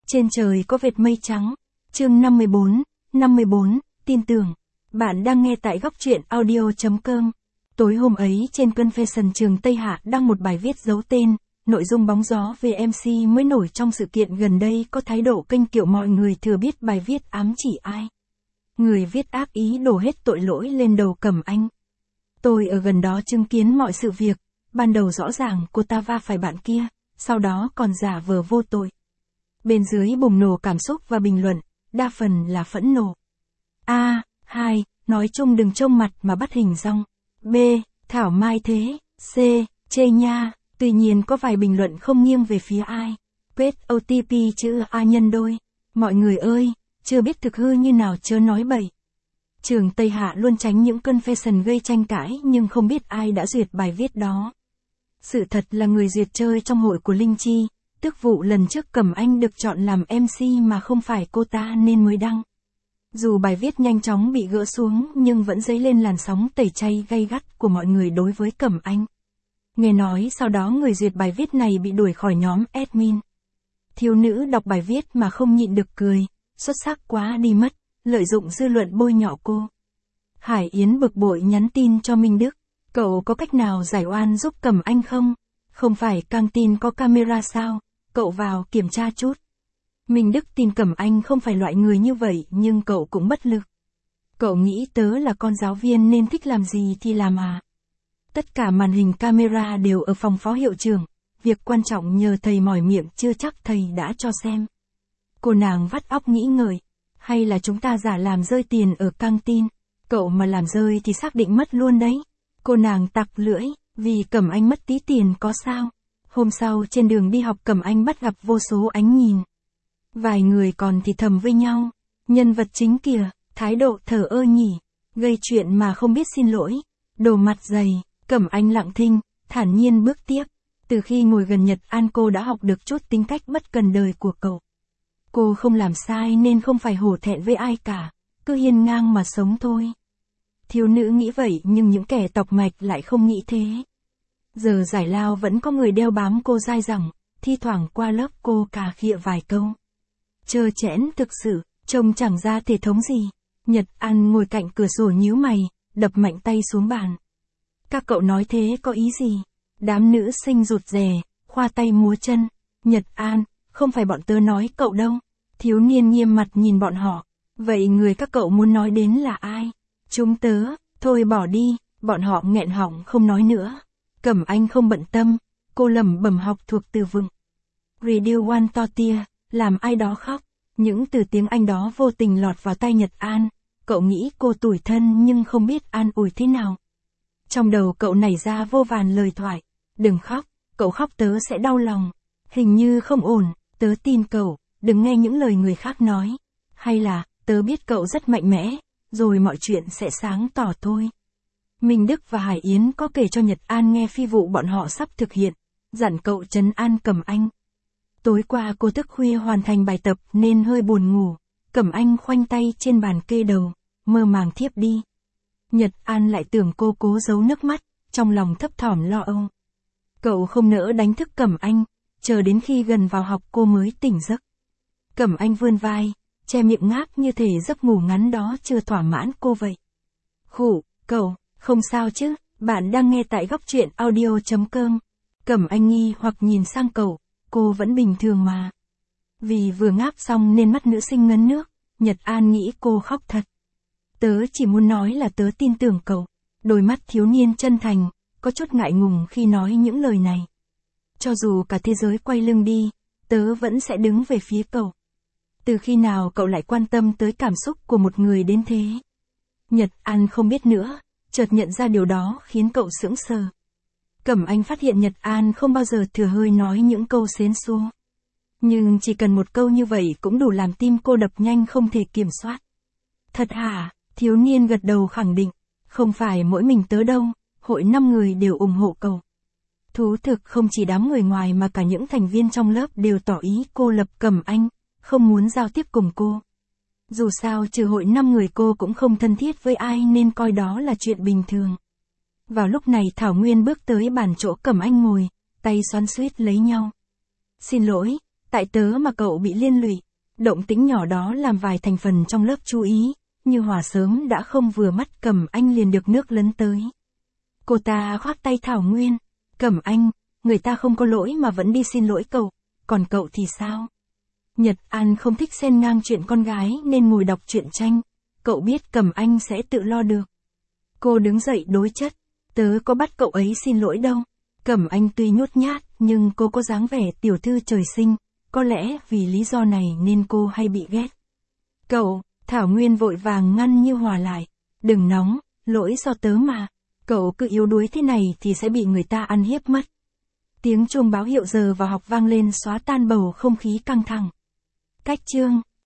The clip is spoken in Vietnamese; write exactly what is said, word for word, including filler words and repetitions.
Trên trời có vệt mây trắng. Chương năm mươi bốn, năm mươi bốn, tin tưởng. Bạn đang nghe tại góc truyện audio chấm com. Tối hôm ấy trên Confession trường Tây Hạ đăng một bài viết giấu tên, nội dung bóng gió về em xê mới nổi trong sự kiện gần đây có thái độ kênh kiệu mọi người thừa biết bài viết ám chỉ ai. Người viết ác ý đổ hết tội lỗi lên đầu Cẩm Anh. Tôi ở gần đó chứng kiến mọi sự việc, ban đầu rõ ràng cô ta va phải bạn kia, sau đó còn giả vờ vô tội. Bên dưới bùng nổ cảm xúc và bình luận, đa phần là phẫn nộ. A. hai. Nói chung đừng trông mặt mà bắt hình dong. B. Thảo mai thế. C. Chê nha. Tuy nhiên có vài bình luận không nghiêng về phía ai. Quét ô tê pê chữ A nhân đôi. Mọi người ơi, chưa biết thực hư như nào chớ nói bậy. Trường Tây Hạ luôn tránh những confession gây tranh cãi nhưng không biết ai đã duyệt bài viết đó. Sự thật là người duyệt chơi trong hội của Linh Chi, tức vụ lần trước Cẩm Anh được chọn làm em xê mà không phải cô ta nên mới đăng. Dù bài viết nhanh chóng bị gỡ xuống nhưng vẫn dấy lên làn sóng tẩy chay gay gắt của mọi người đối với Cẩm Anh. Nghe nói sau đó người duyệt bài viết này bị đuổi khỏi nhóm admin. Thiếu nữ đọc bài viết mà không nhịn được cười, xuất sắc quá đi mất, lợi dụng dư luận bôi nhọ cô. Hải Yến bực bội nhắn tin cho Minh Đức, cậu có cách nào giải oan giúp Cẩm Anh không? Không phải căng tin có camera sao, cậu vào kiểm tra chút. Minh Đức tin Cẩm Anh không phải loại người như vậy nhưng cậu cũng bất lực. Cậu nghĩ tớ là con giáo viên nên thích làm gì thì làm à. Tất cả màn hình camera đều ở phòng phó hiệu trưởng, việc quan trọng nhờ thầy mỏi miệng chưa chắc thầy đã cho xem. Cô nàng vắt óc nghĩ ngợi, hay là chúng ta giả làm rơi tiền ở căng tin, cậu mà làm rơi thì xác định mất luôn đấy. Cô nàng tặc lưỡi, vì Cẩm Anh mất tí tiền có sao. Hôm sau trên đường đi học Cẩm Anh bắt gặp vô số ánh nhìn. Vài người còn thì thầm với nhau, nhân vật chính kìa, thái độ thờ ơ nhỉ, gây chuyện mà không biết xin lỗi, đồ mặt dày. Cẩm Anh lặng thinh, thản nhiên bước tiếp. Từ khi ngồi gần Nhật An cô đã học được chút tính cách bất cần đời của cậu. Cô không làm sai nên không phải hổ thẹn với ai cả, cứ hiên ngang mà sống thôi. Thiếu nữ nghĩ vậy nhưng những kẻ tọc mạch lại không nghĩ thế. Giờ giải lao vẫn có người đeo bám cô dai dẳng, thi thoảng qua lớp cô cà khịa vài câu. Trơ trẽn thực sự, trông chẳng ra thể thống gì. Nhật An ngồi cạnh cửa sổ nhíu mày, đập mạnh tay xuống bàn. Các cậu nói thế có ý gì? Đám nữ sinh rụt rè, khoa tay múa chân. Nhật An, không phải bọn tớ nói cậu đâu. Thiếu niên nghiêm mặt nhìn bọn họ. Vậy người các cậu muốn nói đến là ai? Chúng tớ, thôi bỏ đi, bọn họ nghẹn họng không nói nữa. Cẩm Anh không bận tâm, cô lẩm bẩm học thuộc từ vựng. Radio One to tia, làm ai đó khóc. Những từ tiếng Anh đó vô tình lọt vào tai Nhật An. Cậu nghĩ cô tủi thân nhưng không biết an ủi thế nào. Trong đầu cậu nảy ra vô vàn lời thoại. Đừng khóc, cậu khóc tớ sẽ đau lòng. Hình như không ổn, tớ tin cậu, đừng nghe những lời người khác nói. Hay là, tớ biết cậu rất mạnh mẽ, rồi mọi chuyện sẽ sáng tỏ thôi. Minh Đức và Hải Yến có kể cho Nhật An nghe phi vụ bọn họ sắp thực hiện, dặn cậu trấn an Cẩm Anh. Tối qua cô thức khuya hoàn thành bài tập nên hơi buồn ngủ, Cẩm Anh khoanh tay trên bàn kê đầu, mơ màng thiếp đi. Nhật An lại tưởng cô cố giấu nước mắt, trong lòng thấp thỏm lo âu. Cậu không nỡ đánh thức Cẩm Anh, chờ đến khi gần vào học cô mới tỉnh giấc. Cẩm Anh vươn vai, che miệng ngáp như thể giấc ngủ ngắn đó chưa thỏa mãn cô vậy. Khụ, cậu, không sao chứ, bạn đang nghe tại góc truyện audio chấm com. Cẩm Anh nghi hoặc nhìn sang cậu, cô vẫn bình thường mà. Vì vừa ngáp xong nên mắt nữ sinh ngấn nước, Nhật An nghĩ cô khóc thật. Tớ chỉ muốn nói là tớ tin tưởng cậu. Đôi mắt thiếu niên chân thành, có chút ngại ngùng khi nói những lời này. Cho dù cả thế giới quay lưng đi, tớ vẫn sẽ đứng về phía cậu. Từ khi nào cậu lại quan tâm tới cảm xúc của một người đến thế? Nhật An không biết nữa, chợt nhận ra điều đó khiến cậu sững sờ. Cẩm Anh phát hiện Nhật An không bao giờ thừa hơi nói những câu xến xúa. Nhưng chỉ cần một câu như vậy cũng đủ làm tim cô đập nhanh không thể kiểm soát. Thật hả? Thiếu niên gật đầu khẳng định, không phải mỗi mình tớ đâu, hội năm người đều ủng hộ cậu. Thú thực không chỉ đám người ngoài mà cả những thành viên trong lớp đều tỏ ý cô lập Cẩm Anh, không muốn giao tiếp cùng cô. Dù sao trừ hội năm người cô cũng không thân thiết với ai nên coi đó là chuyện bình thường. Vào lúc này Thảo Nguyên bước tới bàn chỗ Cẩm Anh ngồi, tay xoắn xuýt lấy nhau. Xin lỗi, Tại tớ mà cậu bị liên lụy. Động tĩnh nhỏ đó làm vài thành phần trong lớp chú ý, Như Hòa sớm đã không vừa mắt, Cẩm Anh liền được nước lấn tới. Cô ta khoác tay Thảo Nguyên. Cẩm Anh, người ta không có lỗi mà vẫn đi xin lỗi cậu, còn cậu thì sao? Nhật An không thích xen ngang chuyện con gái nên ngồi đọc truyện tranh. Cậu biết Cẩm Anh sẽ tự lo được. Cô đứng dậy đối chất. Tớ có bắt cậu ấy xin lỗi đâu. Cẩm Anh tuy nhút nhát nhưng cô có dáng vẻ tiểu thư trời sinh. Có lẽ vì lý do này nên cô hay bị ghét. Cậu, Thảo Nguyên vội vàng ngăn Như Hòa lại. Đừng nóng, lỗi do tớ mà. Cậu cứ yếu đuối thế này thì sẽ bị người ta ăn hiếp mất. Tiếng chuông báo hiệu giờ vào học vang lên xóa tan bầu không khí căng thẳng. Cách chương